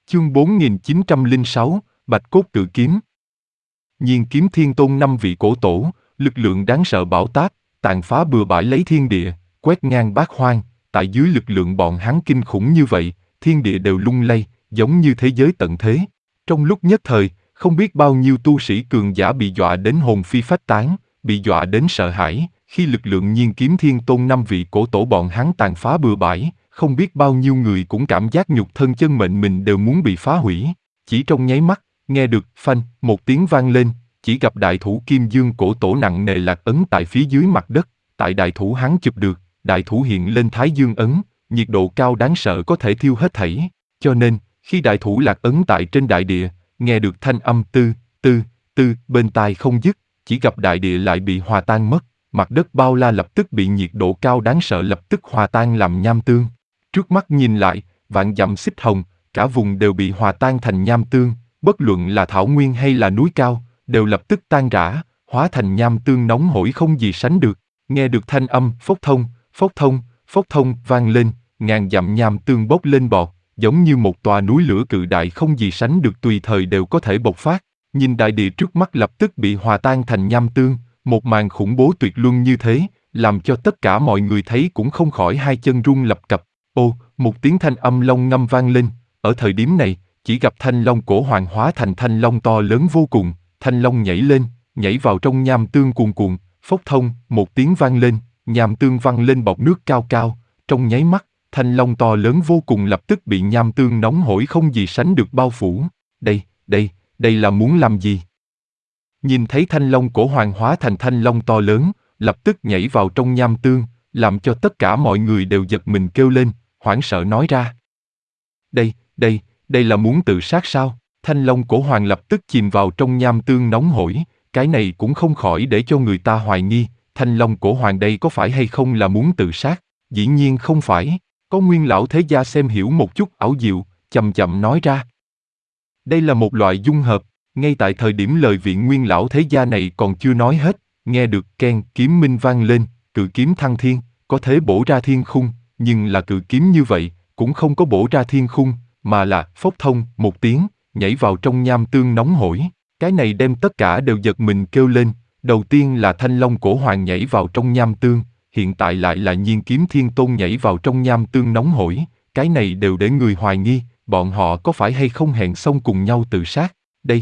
Chương 4906, Bạch Cốt Cự Kiếm. Nhiên Kiếm Thiên Tôn 5 vị cổ tổ, lực lượng đáng sợ bão táp, tàn phá bừa bãi lấy thiên địa, quét ngang bát hoang. Tại dưới lực lượng bọn hắn kinh khủng như vậy, thiên địa đều lung lay, giống như thế giới tận thế. Trong lúc nhất thời, không biết bao nhiêu tu sĩ cường giả bị dọa đến hồn phi phách tán, bị dọa đến sợ hãi. Khi lực lượng Nhiên Kiếm Thiên Tôn 5 vị cổ tổ bọn hắn tàn phá bừa bãi, không biết bao nhiêu người cũng cảm giác nhục thân chân mệnh mình đều muốn bị phá hủy. Chỉ trong nháy mắt, nghe được phanh một tiếng vang lên, chỉ gặp đại thủ Kim Dương cổ tổ nặng nề lạc ấn tại phía dưới mặt đất. Tại đại thủ hắn chụp được, đại thủ hiện lên Thái Dương ấn, nhiệt độ cao đáng sợ có thể thiêu hết thảy. Cho nên, khi đại thủ lạc ấn tại trên đại địa, nghe được thanh âm tư, tư, tư bên tai không dứt, chỉ gặp đại địa lại bị hòa tan mất, mặt đất bao la lập tức bị nhiệt độ cao đáng sợ lập tức hòa tan làm nham tương. Trước mắt nhìn lại, vạn dặm xích hồng, cả vùng đều bị hòa tan thành nham tương, bất luận là thảo nguyên hay là núi cao, đều lập tức tan rã, hóa thành nham tương nóng hổi không gì sánh được. Nghe được thanh âm phốc thông, phốc thông, phốc thông vang lên, ngàn dặm nham tương bốc lên bọt, giống như một tòa núi lửa cự đại không gì sánh được tùy thời đều có thể bộc phát. Nhìn đại địa trước mắt lập tức bị hòa tan thành nham tương, một màn khủng bố tuyệt luân như thế, làm cho tất cả mọi người thấy cũng không khỏi hai chân run lập cập. Ô, một tiếng thanh âm long ngâm vang lên, ở thời điểm này, chỉ gặp thanh long cổ hoàng hóa thành thanh long to lớn vô cùng, thanh long nhảy lên, nhảy vào trong nham tương cuồn cuộn, phốc thông, một tiếng vang lên, nham tương văng lên bọt nước cao cao, trong nháy mắt, thanh long to lớn vô cùng lập tức bị nham tương nóng hổi không gì sánh được bao phủ. Đây là muốn làm gì? Nhìn thấy thanh long cổ hoàng hóa thành thanh long to lớn, lập tức nhảy vào trong nham tương, làm cho tất cả mọi người đều giật mình kêu lên, hoảng sợ nói ra. Đây là muốn tự sát sao? Thanh long cổ hoàng lập tức chìm vào trong nham tương nóng hổi, cái này cũng không khỏi để cho người ta hoài nghi, thanh long cổ hoàng đây có phải hay không là muốn tự sát? Dĩ nhiên không phải, có Nguyên lão thế gia xem hiểu một chút ảo diệu, chậm chậm nói ra. Đây là một loại dung hợp, ngay tại thời điểm lời viện Nguyên lão thế gia này còn chưa nói hết, nghe được keng kiếm minh vang lên, cự kiếm thăng thiên, có thể bổ ra thiên khung, nhưng là cự kiếm như vậy, cũng không có bổ ra thiên khung, mà là phốc thông một tiếng, nhảy vào trong nham tương nóng hổi. Cái này đem tất cả đều giật mình kêu lên, đầu tiên là thanh long cổ hoàng nhảy vào trong nham tương, hiện tại lại là Nhiên Kiếm Thiên Tôn nhảy vào trong nham tương nóng hổi, cái này đều để người hoài nghi, bọn họ có phải hay không hẹn xong cùng nhau tự sát.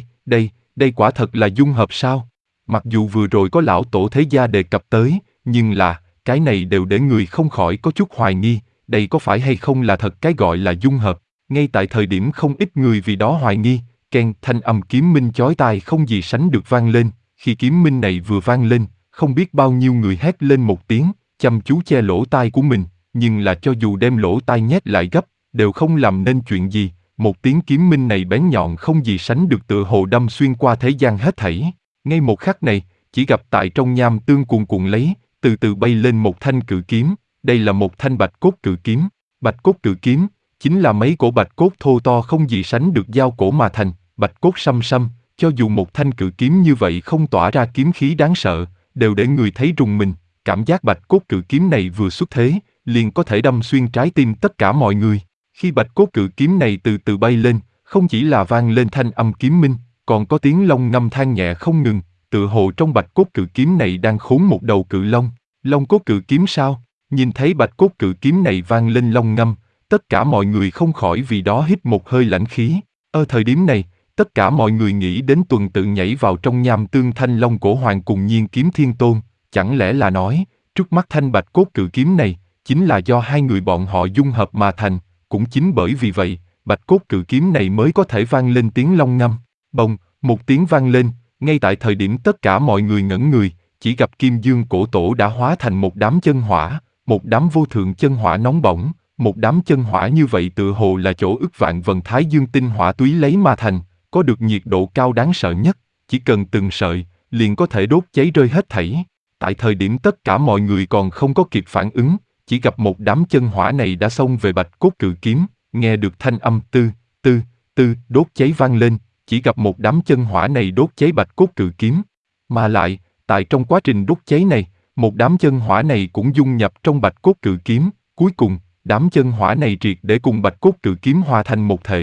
Đây quả thật là dung hợp sao? Mặc dù vừa rồi có lão tổ thế gia đề cập tới, nhưng là, cái này đều để người không khỏi có chút hoài nghi, đây có phải hay không là thật cái gọi là dung hợp. Ngay tại thời điểm không ít người vì đó hoài nghi, keng thanh âm kiếm minh chói tai không gì sánh được vang lên, khi kiếm minh này vừa vang lên, không biết bao nhiêu người hét lên một tiếng, chăm chú che lỗ tai của mình, nhưng là cho dù đem lỗ tai nhét lại gấp, đều không làm nên chuyện gì, một tiếng kiếm minh này bén nhọn không gì sánh được tựa hồ đâm xuyên qua thế gian hết thảy. Ngay một khắc này, chỉ gặp tại trong nham tương cuồn cuộn lấy, từ từ bay lên một thanh cự kiếm, đây là một thanh bạch cốt cự kiếm. Bạch cốt cự kiếm chính là mấy cổ bạch cốt thô to không gì sánh được giao cổ mà thành, bạch cốt xăm xăm, cho dù một thanh cự kiếm như vậy không tỏa ra kiếm khí đáng sợ, đều để người thấy rùng mình, cảm giác bạch cốt cự kiếm này vừa xuất thế, liền có thể đâm xuyên trái tim tất cả mọi người. Khi bạch cốt cự kiếm này từ từ bay lên, không chỉ là vang lên thanh âm kiếm minh, còn có tiếng long ngâm than nhẹ không ngừng, tựa hồ trong bạch cốt cự kiếm này đang khốn một đầu cự long. Long cốt cự kiếm sao? Nhìn thấy bạch cốt cự kiếm này vang lên long ngâm, tất cả mọi người không khỏi vì đó hít một hơi lãnh khí. Ở thời điểm này, tất cả mọi người nghĩ đến tuần tự nhảy vào trong nham tương thanh long cổ hoàng cùng Nhiên Kiếm Thiên Tôn, chẳng lẽ là nói, trước mắt thanh bạch cốt cự kiếm này, chính là do hai người bọn họ dung hợp mà thành, cũng chính bởi vì vậy, bạch cốt cự kiếm này mới có thể vang lên tiếng long ngâm. Bồng, một tiếng vang lên, ngay tại thời điểm tất cả mọi người ngẩn người, chỉ gặp Kim Dương cổ tổ đã hóa thành một đám chân hỏa, một đám vô thượng chân hỏa nóng bỏng, một đám chân hỏa như vậy tựa hồ là chỗ ức vạn vần Thái Dương tinh hỏa túy lấy mà thành, có được nhiệt độ cao đáng sợ nhất, chỉ cần từng sợi, liền có thể đốt cháy rơi hết thảy. Tại thời điểm tất cả mọi người còn không có kịp phản ứng, chỉ gặp một đám chân hỏa này đã xông về bạch cốt cự kiếm, nghe được thanh âm tư, tư, tư đốt cháy vang lên, chỉ gặp một đám chân hỏa này đốt cháy bạch cốt cự kiếm. Mà lại, tại trong quá trình đốt cháy này, một đám chân hỏa này cũng dung nhập trong bạch cốt cự kiếm, cuối cùng, đám chân hỏa này triệt để cùng bạch cốt cự kiếm hòa thành một thể.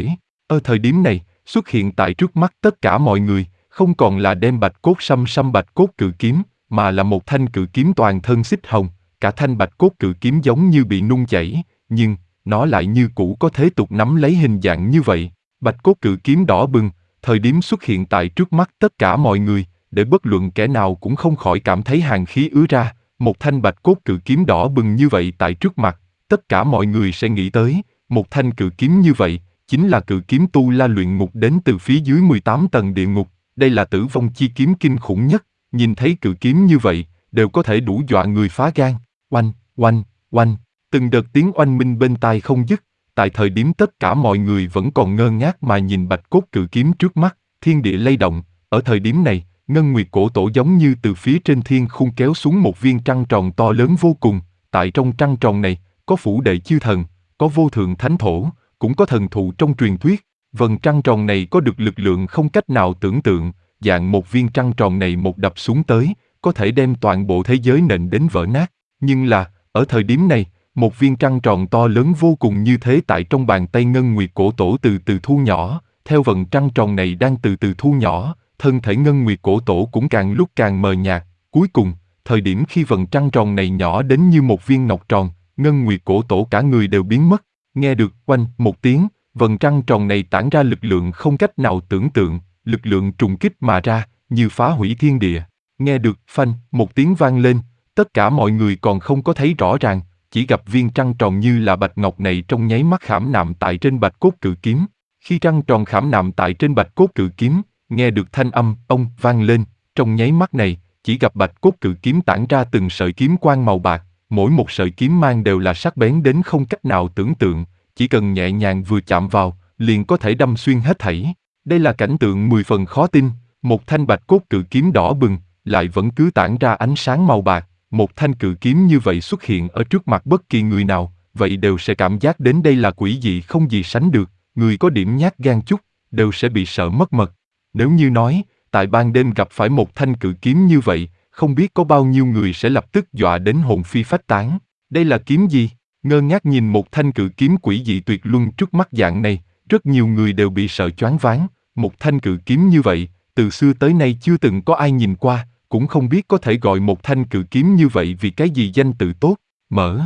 Ở thời điểm này, xuất hiện tại trước mắt tất cả mọi người, không còn là đem bạch cốt xăm xăm bạch cốt cự kiếm, mà là một thanh cự kiếm toàn thân xích hồng, cả thanh bạch cốt cự kiếm giống như bị nung chảy, nhưng nó lại như cũ có thế tục nắm lấy hình dạng như vậy. Bạch cốt cự kiếm đỏ bừng, thời điểm xuất hiện tại trước mắt tất cả mọi người, để bất luận kẻ nào cũng không khỏi cảm thấy hàn khí ứa ra. Một thanh bạch cốt cự kiếm đỏ bừng như vậy tại trước mặt, tất cả mọi người sẽ nghĩ tới, một thanh cự kiếm như vậy, chính là cự kiếm tu la luyện ngục đến từ phía dưới 18 tầng địa ngục. Đây là tử vong chi kiếm kinh khủng nhất, nhìn thấy cự kiếm như vậy, đều có thể đủ dọa người phá gan. Oanh, oanh, oanh, từng đợt tiếng oanh minh bên tai không dứt, tại thời điểm tất cả mọi người vẫn còn ngơ ngác mà nhìn bạch cốt cự kiếm trước mắt, thiên địa lay động. Ở thời điểm này, ngân nguyệt cổ tổ giống như từ phía trên thiên khung kéo xuống một viên trăng tròn to lớn vô cùng, tại trong trăng tròn này, có phủ đệ chư thần, có vô thượng thánh thổ, cũng có thần thụ trong truyền thuyết. Vầng trăng tròn này có được lực lượng không cách nào tưởng tượng, dạng một viên trăng tròn này một đập xuống tới, có thể đem toàn bộ thế giới nện đến vỡ nát. Nhưng là, ở thời điểm này, một viên trăng tròn to lớn vô cùng như thế tại trong bàn tay ngân nguyệt cổ tổ từ từ thu nhỏ, theo vầng trăng tròn này đang từ từ thu nhỏ, thân thể ngân nguyệt cổ tổ cũng càng lúc càng mờ nhạt. Cuối cùng, thời điểm khi vầng trăng tròn này nhỏ đến như một viên ngọc tròn, ngân nguyệt cổ tổ cả người đều biến mất. Nghe được oanh một tiếng, vầng trăng tròn này tản ra lực lượng không cách nào tưởng tượng, lực lượng trùng kích mà ra, như phá hủy thiên địa. Nghe được phanh một tiếng vang lên, tất cả mọi người còn không có thấy rõ ràng, chỉ gặp viên trăng tròn như là bạch ngọc này trong nháy mắt khảm nạm tại trên bạch cốt cự kiếm. Khi trăng tròn khảm nạm tại trên bạch cốt cự kiếm, nghe được thanh âm ông vang lên, trong nháy mắt này, chỉ gặp bạch cốt cự kiếm tản ra từng sợi kiếm quang màu bạc, mỗi một sợi kiếm mang đều là sắc bén đến không cách nào tưởng tượng, chỉ cần nhẹ nhàng vừa chạm vào, liền có thể đâm xuyên hết thảy. Đây là cảnh tượng 10 phần khó tin, một thanh bạch cốt cự kiếm đỏ bừng, lại vẫn cứ tản ra ánh sáng màu bạc. Một thanh cự kiếm như vậy xuất hiện ở trước mặt bất kỳ người nào, vậy đều sẽ cảm giác đến đây là quỷ dị không gì sánh được, người có điểm nhát gan chút, đều sẽ bị sợ mất mật. Nếu như nói, tại ban đêm gặp phải một thanh cự kiếm như vậy, không biết có bao nhiêu người sẽ lập tức dọa đến hồn phi phách tán. Đây là kiếm gì? Ngơ ngác nhìn một thanh cự kiếm quỷ dị tuyệt luân trước mắt dạng này, rất nhiều người đều bị sợ choáng váng. Một thanh cự kiếm như vậy, từ xưa tới nay chưa từng có ai nhìn qua, cũng không biết có thể gọi một thanh cự kiếm như vậy vì cái gì danh tự tốt, mở.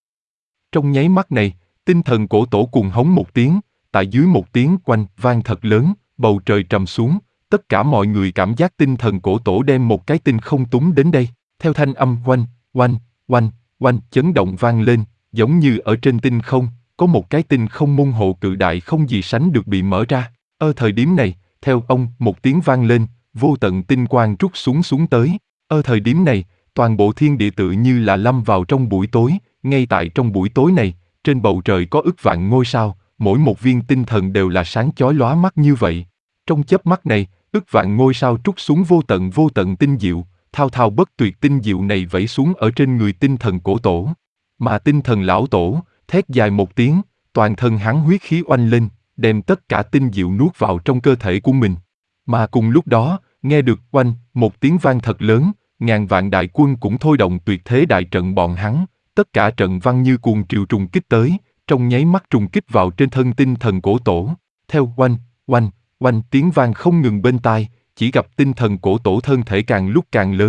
Trong nháy mắt này, tinh thần cổ tổ cuồng hống một tiếng, tại dưới một tiếng oanh vang thật lớn, bầu trời trầm xuống, tất cả mọi người cảm giác tinh thần cổ tổ đem một cái tinh không túng đến đây, theo thanh âm oanh, oanh, oanh, oanh chấn động vang lên, giống như ở trên tinh không, có một cái tinh không môn hộ cự đại không gì sánh được bị mở ra. Ở thời điểm này, theo ông một tiếng vang lên, vô tận tinh quang trút xuống tới. Ở thời điểm này, toàn bộ thiên địa tự như là lâm vào trong buổi tối, ngay tại trong buổi tối này, trên bầu trời có ức vạn ngôi sao, mỗi một viên tinh thần đều là sáng chói lóa mắt như vậy. Trong chớp mắt này, ức vạn ngôi sao trút xuống vô tận tinh diệu, thao thao bất tuyệt tinh diệu này vẩy xuống ở trên người tinh thần cổ tổ. Mà tinh thần lão tổ, thét dài một tiếng, toàn thân hắn huyết khí oanh lên, đem tất cả tinh diệu nuốt vào trong cơ thể của mình. Mà cùng lúc đó, nghe được oanh, một tiếng vang thật lớn, ngàn vạn đại quân cũng thôi động tuyệt thế đại trận bọn hắn, tất cả trận văn như cuồng triều trùng kích tới, trong nháy mắt trùng kích vào trên thân tinh thần cổ tổ. Theo oanh, oanh, oanh tiếng vang không ngừng bên tai, chỉ gặp tinh thần cổ tổ thân thể càng lúc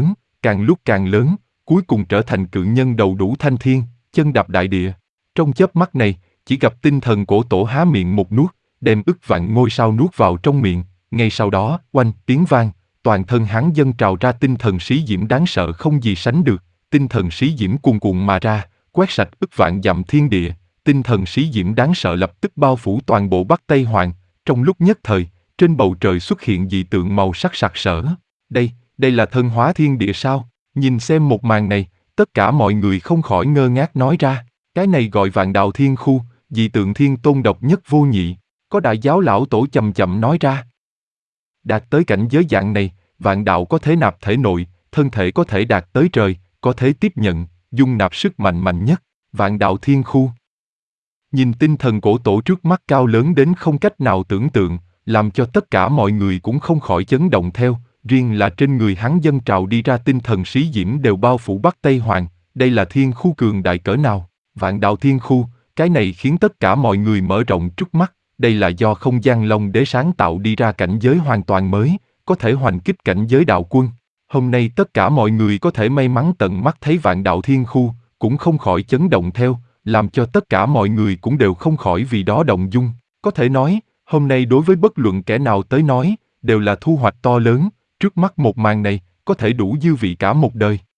càng lớn, cuối cùng trở thành cự nhân đầu đủ thanh thiên, chân đạp đại địa. Trong chớp mắt này, chỉ gặp tinh thần cổ tổ há miệng một nuốt, đem ức vạn ngôi sao nuốt vào trong miệng. Ngay sau đó, oanh tiếng vang, toàn thân hắn dâng trào ra tinh thần sĩ diễm đáng sợ không gì sánh được, tinh thần sĩ diễm cuồn cuộn mà ra, quét sạch ức vạn dặm thiên địa, tinh thần sĩ diễm đáng sợ lập tức bao phủ toàn bộ Bắc Tây Hoàng. Trong lúc nhất thời, trên bầu trời xuất hiện dị tượng màu sắc sặc sỡ. Đây là thân hóa thiên địa sao? Nhìn xem một màn này, tất cả mọi người không khỏi ngơ ngác nói ra, cái này gọi Vạn Đạo Thiên Khu, dị tượng thiên tôn độc nhất vô nhị. Có đại giáo lão tổ chậm chậm nói ra. Đạt tới cảnh giới dạng này, vạn đạo có thể nạp thể nội, thân thể có thể đạt tới trời, có thể tiếp nhận, dung nạp sức mạnh nhất, Vạn Đạo Thiên Khu. Nhìn tinh thần cổ tổ trước mắt cao lớn đến không cách nào tưởng tượng, làm cho tất cả mọi người cũng không khỏi chấn động theo, riêng là trên người hắn dâng trào đi ra tinh thần sĩ diễm đều bao phủ Bắc Tây Hoàng, đây là thiên khu cường đại cỡ nào, Vạn Đạo Thiên Khu, cái này khiến tất cả mọi người mở rộng trước mắt, đây là do không gian Long Đế sáng tạo đi ra cảnh giới hoàn toàn mới, có thể hoành kích cảnh giới đạo quân. Hôm nay tất cả mọi người có thể may mắn tận mắt thấy vạn đạo thiên khu, cũng không khỏi chấn động theo, làm cho tất cả mọi người cũng đều không khỏi vì đó động dung. Có thể nói, hôm nay đối với bất luận kẻ nào tới nói, đều là thu hoạch to lớn, trước mắt một màn này, có thể đủ dư vị cả một đời.